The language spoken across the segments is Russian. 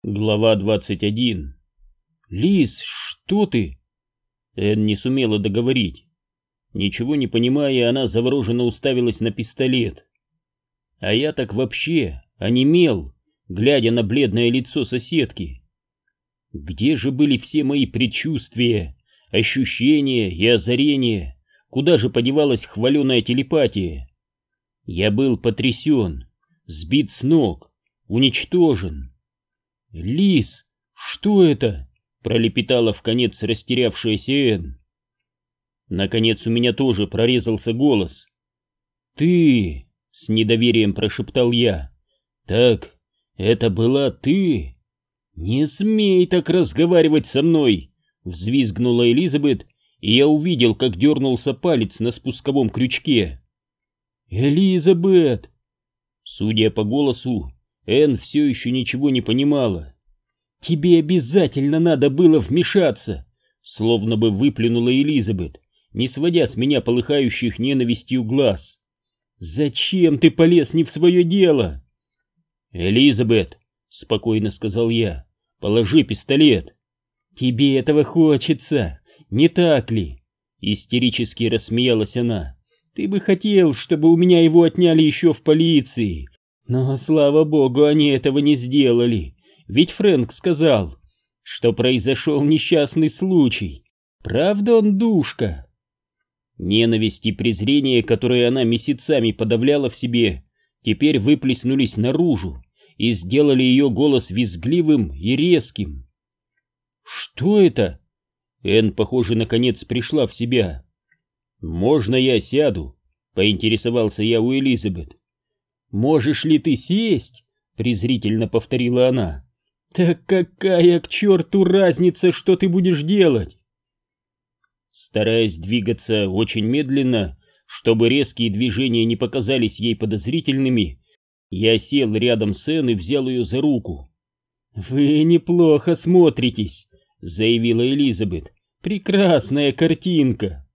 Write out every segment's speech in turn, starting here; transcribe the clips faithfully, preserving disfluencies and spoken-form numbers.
Глава двадцать один. «Лиз, что ты?» Энн не сумела договорить. Ничего не понимая, она завороженно уставилась на пистолет. А я так вообще онемел, глядя на бледное лицо соседки. Где же были все мои предчувствия, ощущения и озарения? Куда же подевалась хваленая телепатия? Я был потрясен, сбит с ног, уничтожен. «Лиз, что это?» — пролепетала вконец растерявшаяся Энн. Наконец у меня тоже прорезался голос. «Ты!» — с недоверием прошептал я. «Так, это была ты?» «Не смей так разговаривать со мной!» — взвизгнула Элизабет, и я увидел, как дернулся палец на спусковом крючке. «Элизабет!» Судя по голосу, Энн все еще ничего не понимала. «Тебе обязательно надо было вмешаться!» Словно бы выплюнула Элизабет, не сводя с меня полыхающих ненавистью глаз. «Зачем ты полез не в свое дело?» «Элизабет!» — спокойно сказал я. «Положи пистолет!» «Тебе этого хочется, не так ли?» Истерически рассмеялась она. «Ты бы хотел, чтобы у меня его отняли еще в полиции. Но, слава богу, они этого не сделали. Ведь Фрэнк сказал, что произошел несчастный случай. Правда он душка?» Ненависть и презрение, которые она месяцами подавляла в себе, теперь выплеснулись наружу и сделали ее голос визгливым и резким. «Что это?» Энн, похоже, наконец пришла в себя. «Можно я сяду?» — поинтересовался я у Элизабет. «Можешь ли ты сесть?» — презрительно повторила она. «Так какая к черту разница, что ты будешь делать?» Стараясь двигаться очень медленно, чтобы резкие движения не показались ей подозрительными, я сел рядом с Энн и взял ее за руку. «Вы неплохо смотритесь», — заявила Элизабет. «Прекрасная картинка».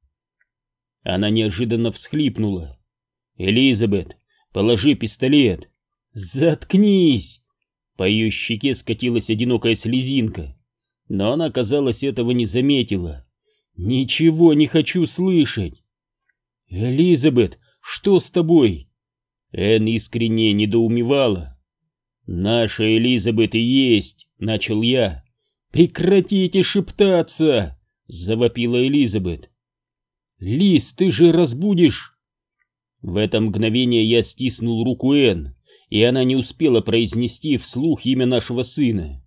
Она неожиданно всхлипнула. «Элизабет, положи пистолет». «Заткнись!» По ее щеке скатилась одинокая слезинка, но она, казалось, этого не заметила. «Ничего не хочу слышать!» «Элизабет, что с тобой?» Энн искренне недоумевала. «Наша Элизабет и есть!» — начал я. «Прекратите шептаться!» — завопила Элизабет. «Лиз, ты же разбудишь!» В это мгновение я стиснул руку Энн, и она не успела произнести вслух имя нашего сына.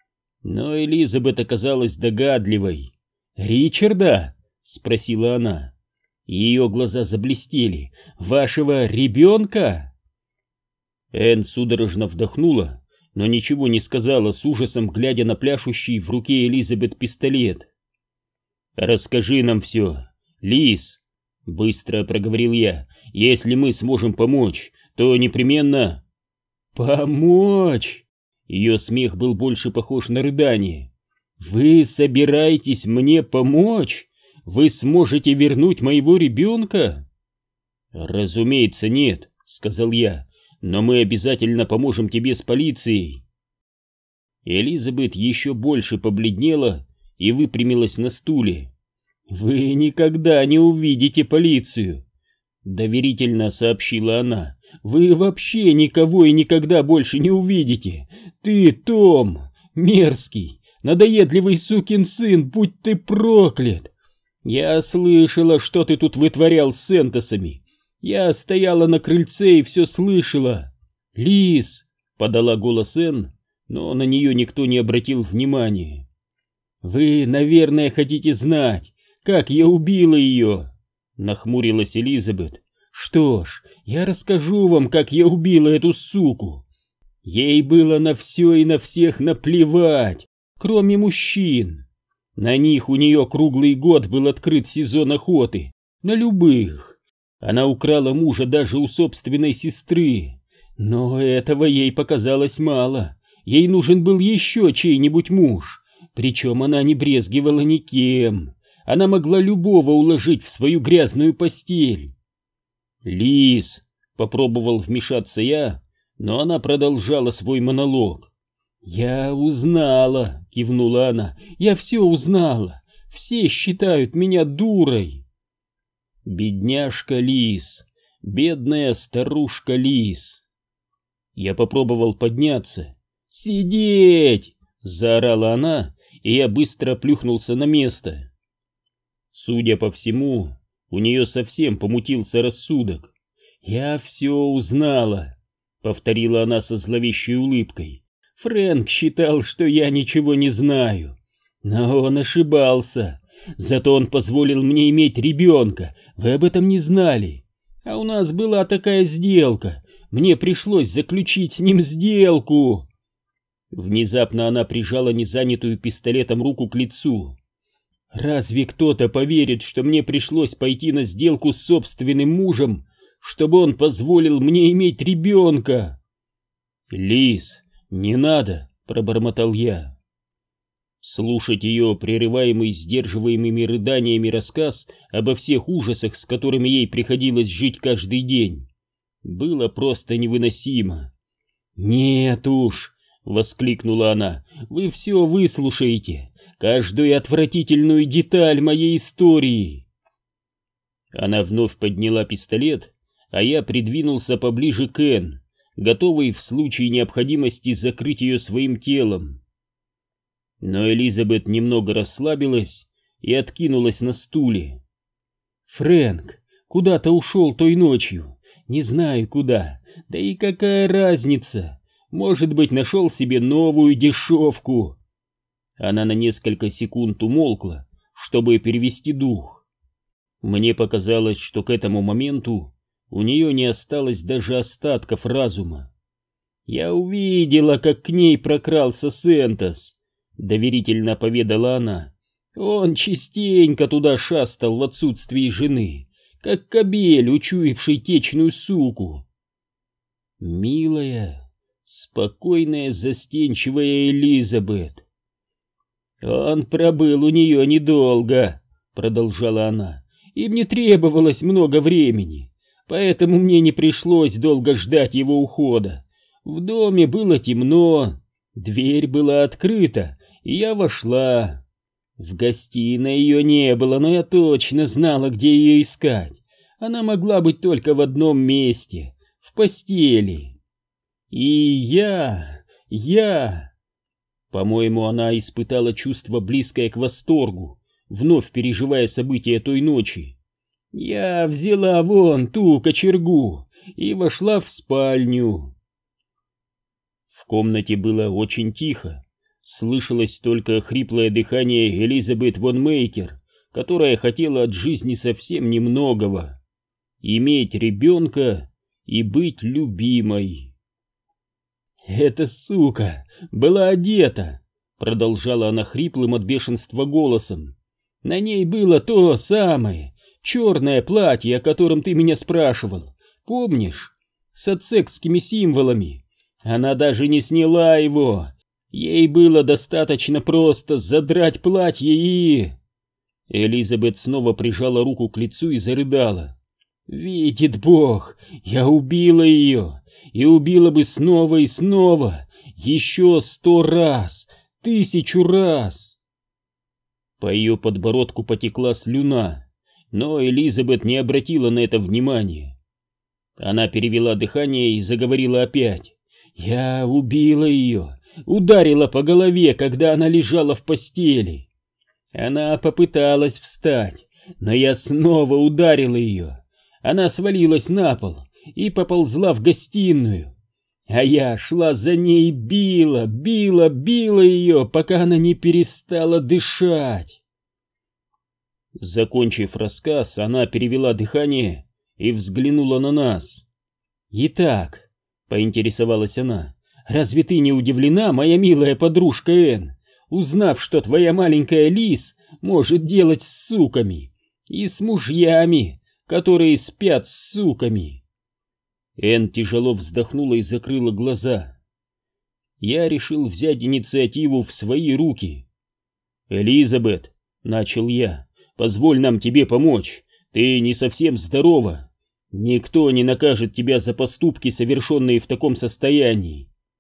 Но Элизабет оказалась догадливой. «Ричарда?» — спросила она. Ее глаза заблестели. «Вашего ребенка?» Энн судорожно вдохнула, но ничего не сказала, с ужасом глядя на пляшущий в руке Элизабет пистолет. «Расскажи нам все, Лиз», — быстро проговорил я. «Если мы сможем помочь, то непременно...» «Помочь?» Ее смех был больше похож на рыдание. «Вы собираетесь мне помочь? Вы сможете вернуть моего ребенка?» «Разумеется, нет», — сказал я, — «но мы обязательно поможем тебе с полицией». Элизабет еще больше побледнела и выпрямилась на стуле. «Вы никогда не увидите полицию», — доверительно сообщила она. «Вы вообще никого и никогда больше не увидите. Ты, Том, мерзкий, надоедливый сукин сын, будь ты проклят! Я слышала, что ты тут вытворял с Сентосами. Я стояла на крыльце и все слышала. Лиз!» — подала голос Энн, но на нее никто не обратил внимания. «Вы, наверное, хотите знать, как я убила ее?» — нахмурилась Элизабет. «Что ж, я расскажу вам, как я убила эту суку. Ей было на все и на всех наплевать, кроме мужчин. На них у нее круглый год был открыт сезон охоты, на любых. Она украла мужа даже у собственной сестры, но этого ей показалось мало. Ей нужен был еще чей-нибудь муж, причем она не брезгивала никем. Она могла любого уложить в свою грязную постель». «Лиз», — попробовал вмешаться я, но она продолжала свой монолог. «Я узнала», — кивнула она, — «я все узнала. Все считают меня дурой». Бедняжка Лиз, бедная старушка Лиз. Я попробовал подняться. «Сидеть!» — заорала она, и я быстро плюхнулся на место. Судя по всему, у нее совсем помутился рассудок. «Я все узнала», — повторила она со зловещей улыбкой. «Фрэнк считал, что я ничего не знаю. Но он ошибался. Зато он позволил мне иметь ребенка. Вы об этом не знали. А у нас была такая сделка. Мне пришлось заключить с ним сделку». Внезапно она прижала незанятую пистолетом руку к лицу. «Разве кто-то поверит, что мне пришлось пойти на сделку с собственным мужем, чтобы он позволил мне иметь ребенка?» «Лиз, не надо», — пробормотал я. Слушать ее прерываемый сдерживаемыми рыданиями рассказ обо всех ужасах, с которыми ей приходилось жить каждый день, было просто невыносимо. «Нет уж», — воскликнула она, — «вы все выслушаете, каждую отвратительную деталь моей истории». Она вновь подняла пистолет, а я придвинулся поближе к Энн, готовый в случае необходимости закрыть ее своим телом. Но Элизабет немного расслабилась и откинулась на стуле. «Фрэнк куда-то ушел той ночью, не знаю куда, да и какая разница, может быть, нашел себе новую дешевку». Она на несколько секунд умолкла, чтобы перевести дух. Мне показалось, что к этому моменту у нее не осталось даже остатков разума. «Я увидела, как к ней прокрался Сентос», — доверительно поведала она. «Он частенько туда шастал в отсутствии жены, как кобель, учуявший течную суку». Милая, спокойная, застенчивая Элизабет. «Он пробыл у нее недолго», — продолжала она, — «и мне требовалось много времени, поэтому мне не пришлось долго ждать его ухода. В доме было темно, дверь была открыта, и я вошла. В гостиной ее не было, но я точно знала, где ее искать. Она могла быть только в одном месте — в постели. И я... я...» По-моему, она испытала чувство, близкое к восторгу, вновь переживая события той ночи. «Я взяла вон ту кочергу и вошла в спальню». В комнате было очень тихо. Слышалось только хриплое дыхание Элизабет Вон Мейкер, которая хотела от жизни совсем немногого — иметь ребенка и быть любимой. «Эта сука была одета», — продолжала она хриплым от бешенства голосом. «На ней было то самое черное платье, о котором ты меня спрашивал, помнишь? С ацтекскими символами. Она даже не сняла его. Ей было достаточно просто задрать платье и...» Элизабет снова прижала руку к лицу и зарыдала. «Видит Бог, я убила ее, и убила бы снова и снова, еще сто раз, тысячу раз». По ее подбородку потекла слюна, но Элизабет не обратила на это внимания. Она перевела дыхание и заговорила опять. «Я убила ее, ударила по голове, когда она лежала в постели. Она попыталась встать, но я снова ударила ее. Она свалилась на пол и поползла в гостиную, а я шла за ней, била, била, била ее, пока она не перестала дышать». Закончив рассказ, она перевела дыхание и взглянула на нас. «Итак», — поинтересовалась она, — «разве ты не удивлена, моя милая подружка Энн, узнав, что твоя маленькая Лиз может делать с суками и с мужьями, которые спят с суками?» Энн тяжело вздохнула и закрыла глаза. Я решил взять инициативу в свои руки. «Элизабет», — начал я, — «позволь нам тебе помочь. Ты не совсем здорова. Никто не накажет тебя за поступки, совершенные в таком состоянии».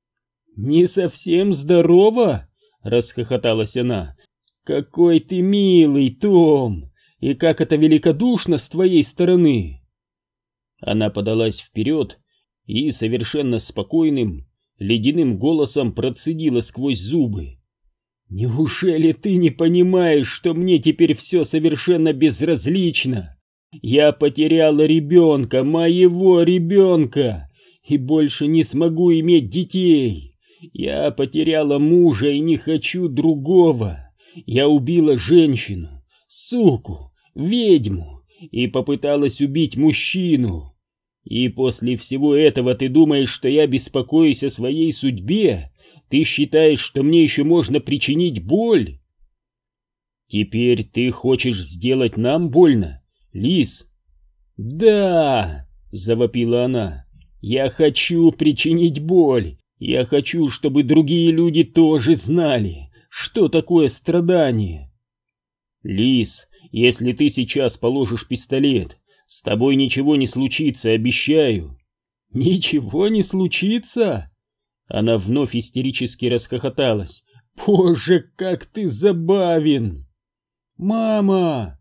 «Не совсем здорова?» — расхохоталась она. «Какой ты милый, Том! И как это великодушно с твоей стороны!» Она подалась вперед и совершенно спокойным, ледяным голосом процедила сквозь зубы. «Неужели ты не понимаешь, что мне теперь все совершенно безразлично? Я потеряла ребенка, моего ребенка, и больше не смогу иметь детей. Я потеряла мужа и не хочу другого. Я убила женщину, суку, ведьму и попыталась убить мужчину. И после всего этого ты думаешь, что я беспокоюсь о своей судьбе? Ты считаешь, что мне еще можно причинить боль? Теперь ты хочешь сделать нам больно, Лиз?» «Да!» — завопила она. «Я хочу причинить боль. Я хочу, чтобы другие люди тоже знали, что такое страдание». «Лиз, если ты сейчас положишь пистолет, с тобой ничего не случится, обещаю». «Ничего не случится?» Она вновь истерически расхохоталась. «Боже, как ты забавен!» «Мама!»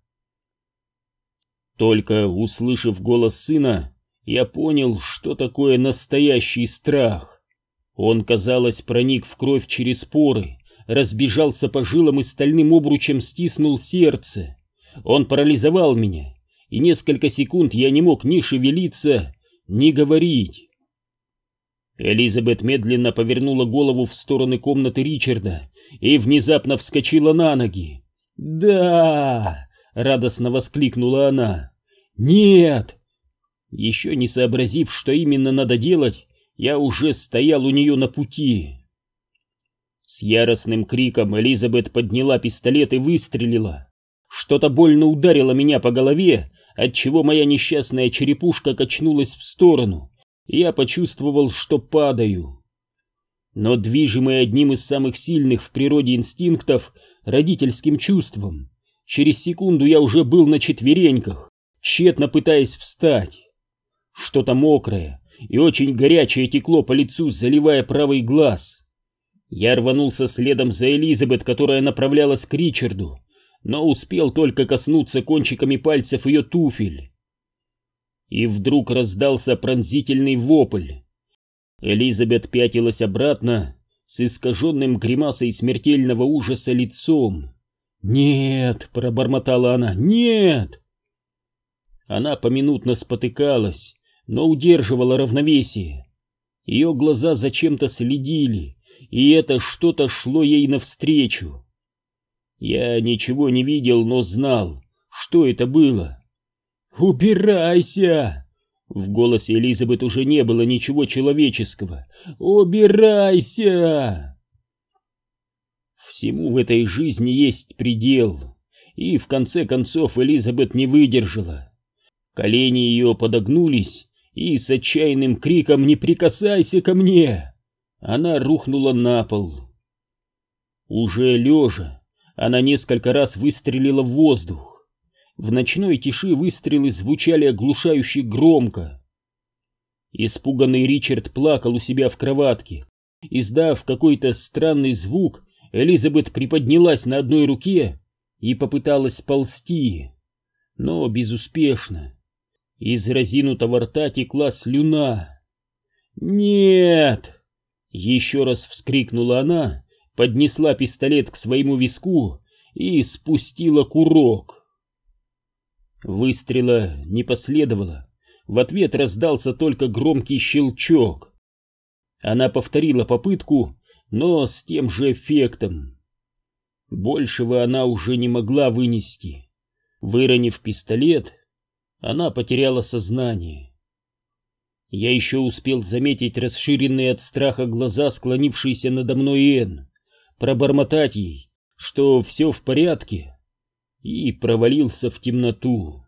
Только услышав голос сына, я понял, что такое настоящий страх. Он, казалось, проник в кровь через поры, разбежался по жилам и стальным обручем стиснул сердце. Он парализовал меня, и несколько секунд я не мог ни шевелиться, ни говорить. Элизабет медленно повернула голову в сторону комнаты Ричарда и внезапно вскочила на ноги. «Да!» — радостно воскликнула она. «Нет!» Еще не сообразив, что именно надо делать, я уже стоял у нее на пути. С яростным криком Элизабет подняла пистолет и выстрелила. Что-то больно ударило меня по голове, отчего моя несчастная черепушка качнулась в сторону, и я почувствовал, что падаю. Но движимый одним из самых сильных в природе инстинктов, родительским чувством, через секунду я уже был на четвереньках, тщетно пытаясь встать. Что-то мокрое и очень горячее текло по лицу, заливая правый глаз. Я рванулся следом за Элизабет, которая направлялась к Ричарду, но успел только коснуться кончиками пальцев ее туфель. И вдруг раздался пронзительный вопль. Элизабет пятилась обратно с искаженным гримасой смертельного ужаса лицом. «Нет!» — пробормотала она. «Нет!» Она поминутно спотыкалась, но удерживала равновесие. Ее глаза зачем-то следили, и это что-то шло ей навстречу. Я ничего не видел, но знал, что это было. «Убирайся!» В голосе Элизабет уже не было ничего человеческого. «Убирайся!» Всему в этой жизни есть предел, и в конце концов Элизабет не выдержала. Колени ее подогнулись, и с отчаянным криком «Не прикасайся ко мне!» она рухнула на пол. Уже лежа, она несколько раз выстрелила в воздух. В ночной тиши выстрелы звучали оглушающе громко. Испуганный Ричард плакал у себя в кроватке. Издав какой-то странный звук, Элизабет приподнялась на одной руке и попыталась ползти, но безуспешно. Из разинутого рта текла слюна. «Нет!» — еще раз вскрикнула она, поднесла пистолет к своему виску и спустила курок. Выстрела не последовало. В ответ раздался только громкий щелчок. Она повторила попытку, но с тем же эффектом. Большего она уже не могла вынести. Выронив пистолет, она потеряла сознание. Я еще успел заметить расширенные от страха глаза, склонившиеся надо мной Энн, пробормотать ей, что все в порядке, и провалился в темноту.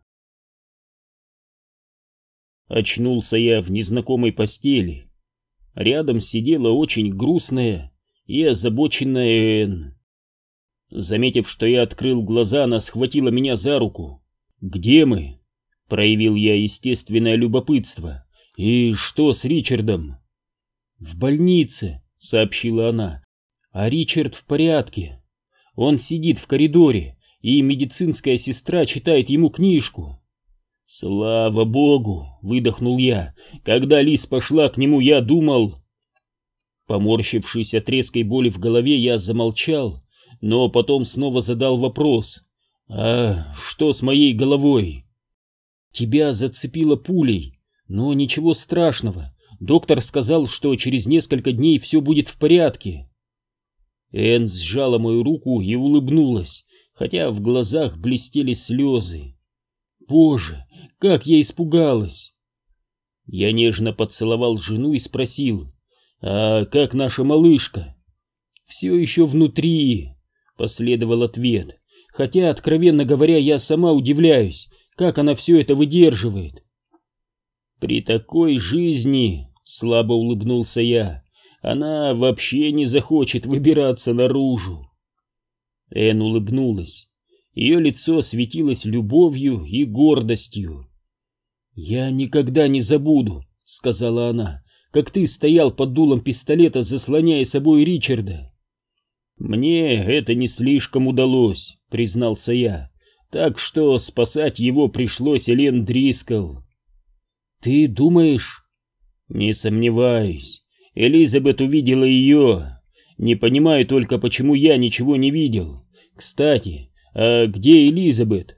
Очнулся я в незнакомой постели. Рядом сидела очень грустная и озабоченная Энн. Заметив, что я открыл глаза, она схватила меня за руку. «Где мы?» — проявил я естественное любопытство. «И что с Ричардом?» «В больнице», — сообщила она. «А Ричард в порядке. Он сидит в коридоре, и медицинская сестра читает ему книжку». «Слава богу!» — выдохнул я. «Когда Лиз пошла к нему, я думал...» Поморщившись от резкой боли в голове, я замолчал, но потом снова задал вопрос. «А что с моей головой?» «Тебя зацепило пулей, но ничего страшного. Доктор сказал, что через несколько дней все будет в порядке». Энн сжала мою руку и улыбнулась, хотя в глазах блестели слезы. «Боже, как я испугалась!» Я нежно поцеловал жену и спросил: «А как наша малышка?» «Все еще внутри», — последовал ответ, хотя, откровенно говоря, я сама удивляюсь, как она все это выдерживает. «При такой жизни», — слабо улыбнулся я, — «она вообще не захочет выбираться наружу». Энн улыбнулась. Ее лицо светилось любовью и гордостью. «Я никогда не забуду», — сказала она, — «как ты стоял под дулом пистолета, заслоняя собой Ричарда». «Мне это не слишком удалось», — признался я, — «так что спасать его пришлось Элен Дрискл». «Ты думаешь?» «Не сомневаюсь. Элизабет увидела ее. Не понимаю только, почему я ничего не видел. Кстати, а где Элизабет?»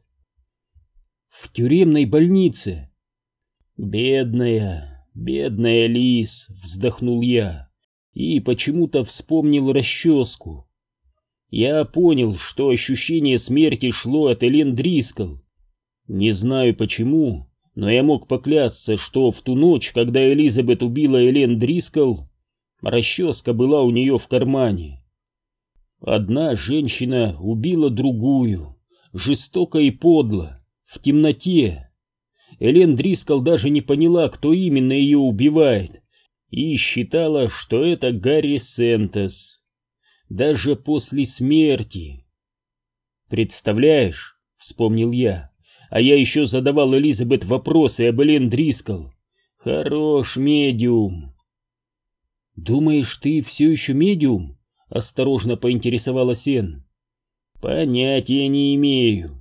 «В тюремной больнице». «Бедная, бедная Лиз», — вздохнул я и почему-то вспомнил расческу. Я понял, что ощущение смерти шло от Элен Дрискл. Не знаю почему, но я мог поклясться, что в ту ночь, когда Элизабет убила Элен Дрискл, расческа была у нее в кармане. Одна женщина убила другую, жестоко и подло, в темноте. Элен Дрискл даже не поняла, кто именно ее убивает, и считала, что это Гарри Сентос. Даже после смерти. «Представляешь?» — вспомнил я. «А я еще задавал Элизабет вопросы об Элен Дрискл. Хорош медиум». «Думаешь, ты все еще медиум?» — осторожно поинтересовалась Энн. «Понятия не имею».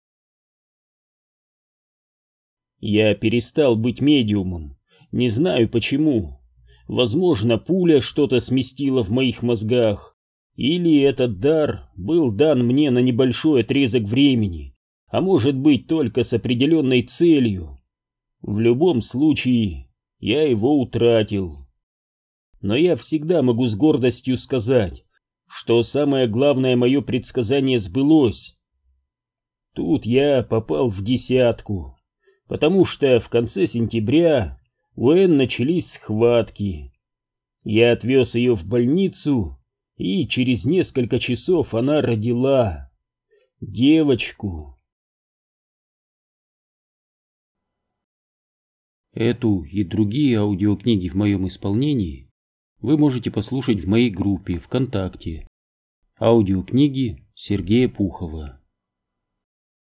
Я перестал быть медиумом. Не знаю почему. Возможно, пуля что-то сместила в моих мозгах, или этот дар был дан мне на небольшой отрезок времени, а может быть только с определенной целью. В любом случае, я его утратил. Но я всегда могу с гордостью сказать, что самое главное мое предсказание сбылось. Тут я попал в десятку, потому что в конце сентября у Энн начались схватки. Я отвез ее в больницу, и через несколько часов она родила девочку. Эту и другие аудиокниги в моем исполнении вы можете послушать в моей группе ВКонтакте. Аудиокниги Сергея Пухова.